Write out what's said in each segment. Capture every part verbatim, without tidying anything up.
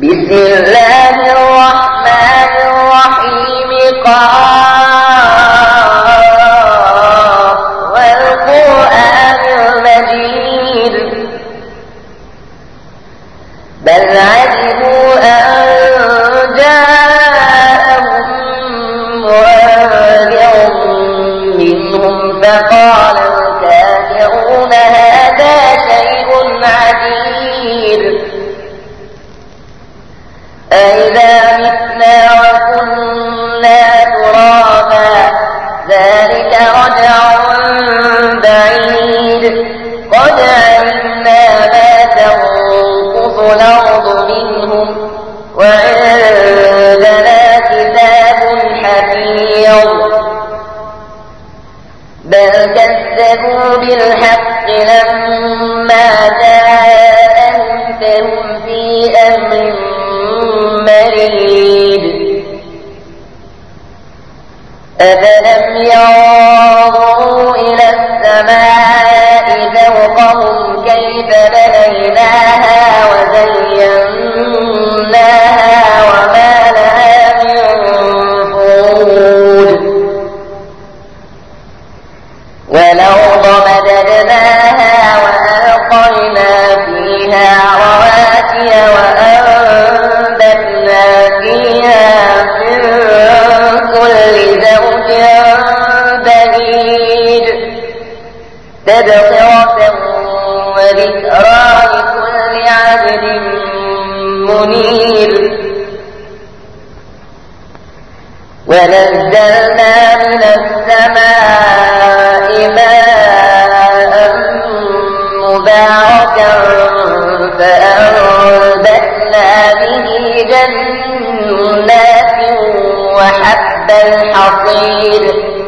بسم الله الرحمن الرحيم قاف والقرآن المجيد بل عجبوا أن جاءهم منذر منهم فقال الكافرون هذا شيء عجيب أإذا متنا وكنا ترابا ذلك رجع بعيد قد علمنا ما تنقص الأرض منهم وعندنا كتاب حفيظ بل كذبوا بالحق لما جاءهم فهم في أمر مريد أفلم ينظروا إلى السماء فوقهم كيف بنيناها وزيناها وما لها من فروج والأرض مددناها وألقينا فيها رواسي وأنبتنا فيها من كل زوج بهيج تبصرة وذكرى لكل عبد منيب ونزلنا من السماء ماء مباركا فأنبتنا به جنات وحب الحصيد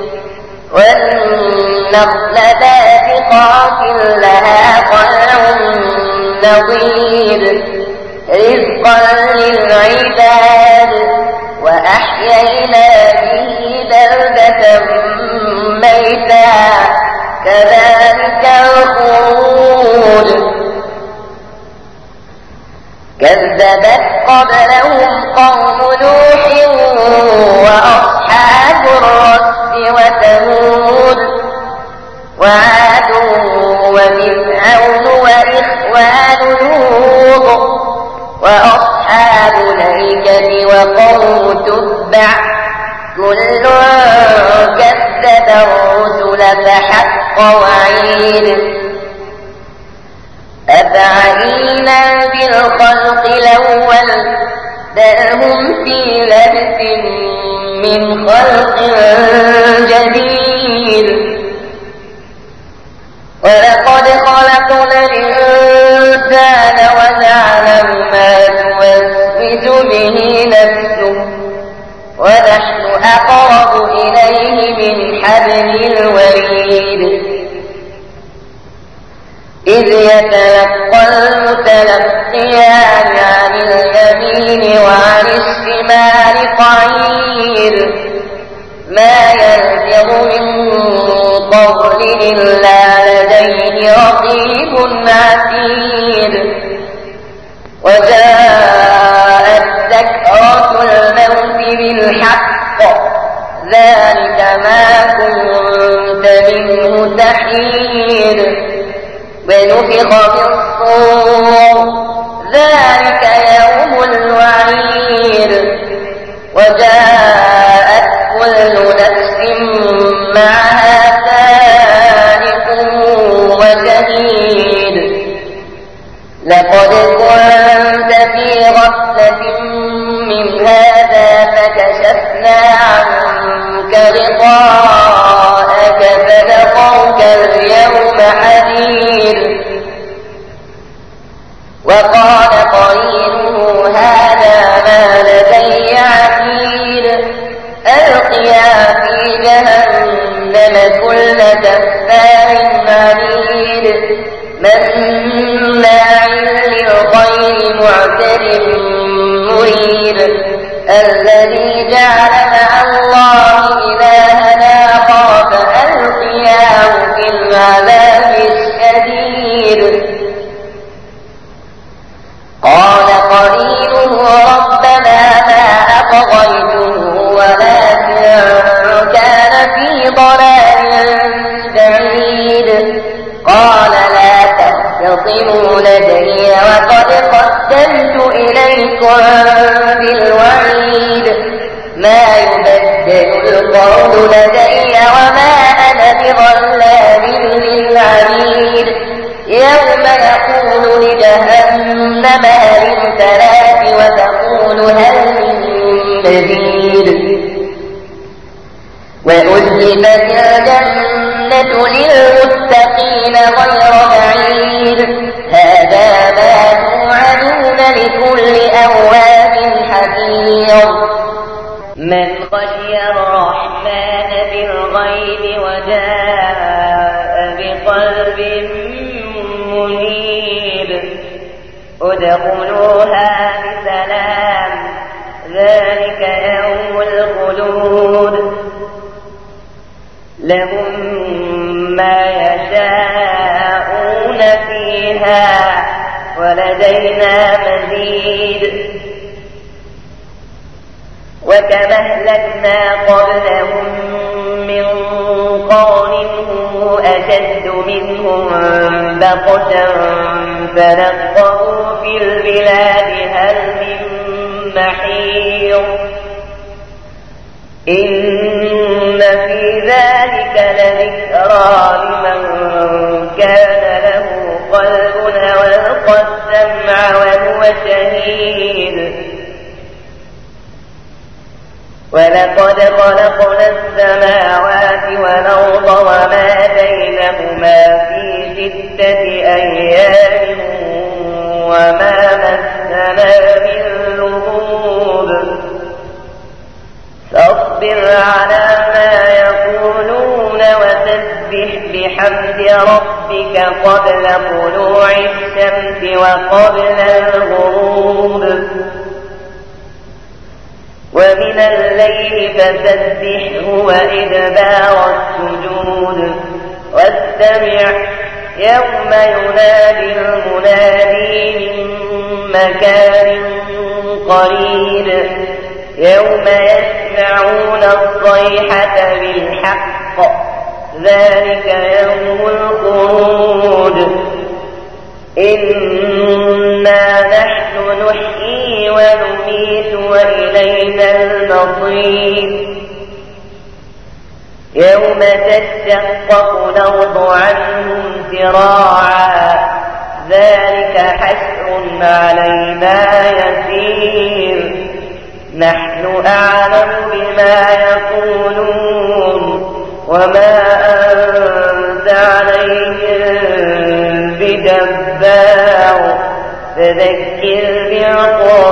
والنخل باسقات لها طلع نضيد رزقا للعباد وأحيينا به بلدة ميتا كذلك الخروج كذبت قبلهم قوم نوح وأصحاب الرس وثمود وعاد وفرعون وإخوان لوط وأصحاب الأيكة وقوم تبع كل كذب الرسل فحق وعيد أفعينا بالخلق الأول بل هم في لبس من خلق جديد ولقد خلقنا الإنسان ونعلم ما توسوس به نفسه ونحن أقرب إليه من حبل الوريد إذ يتلقى المتلقيان عن اليمين وعن الشمال قعيد ما يلفظ من قول إلا لديه رقيب عتيد وجاءت سكرة الموت بالحق ذلك ما كنت منه تحيد ونفخ في الصور ذلك يوم الوعيد وجاءت كل نفس معها سائق وشهيد لقد كنت في غفلة من هذا فكشفنا عنك غطاءك فبصرك اليوم حديد وقال قرينه هذا ما لدي عتيد ألقيا في جهنم كل كفار عنيد مناع للخير معتد مريب الذي جعل مع الله إلهنا آخر فألقياه في العذاب الشديد قال قرينه مصدقا بالوعيد ما يبدل القول لدي وما أنا بظلام للعبيد يوم يقول لجهنم هل امتلأت وتقول هل من مزيد وأزلفت الجنة للمتقين غير بعيد هذا ما توعدون لكل أواب حفيظ من خشي الرحمن بالغيب وجاء بقلب منيب ادخلوها بسلام ذلك يوم الخلود لهم ما يشاءون فيها ولدينا مزيد وكما أهلكنا قبلهم من قرن هم أشد منهم بطشا فنقبوا في البلاد هل من محيص إن في ذلك لذكرى لمن كان له قلب وألقى السمع وهو شهيد ولقد خلقنا السماوات والأرض وما بينهما في ستة أيام وما مسنا من لغوب فاصبر على ما يقولون وسبح بحمد ربك قبل طلوع الشمس وقبل الغروب ومن الليل فسبحه وإدبار السجود واستمع يوم ينادي المنادي من مكان قريب يوم يسمعون الصيحة بالحق ذلك يوم الخروج إنا نحن نحيي ونميت وإلينا المصير يوم تشقق الأرض عنهم سراعا ذلك حشر علينا يسير نحن أعلم بما يقولون وما أنت عليهم بجبار فذكر بعقاب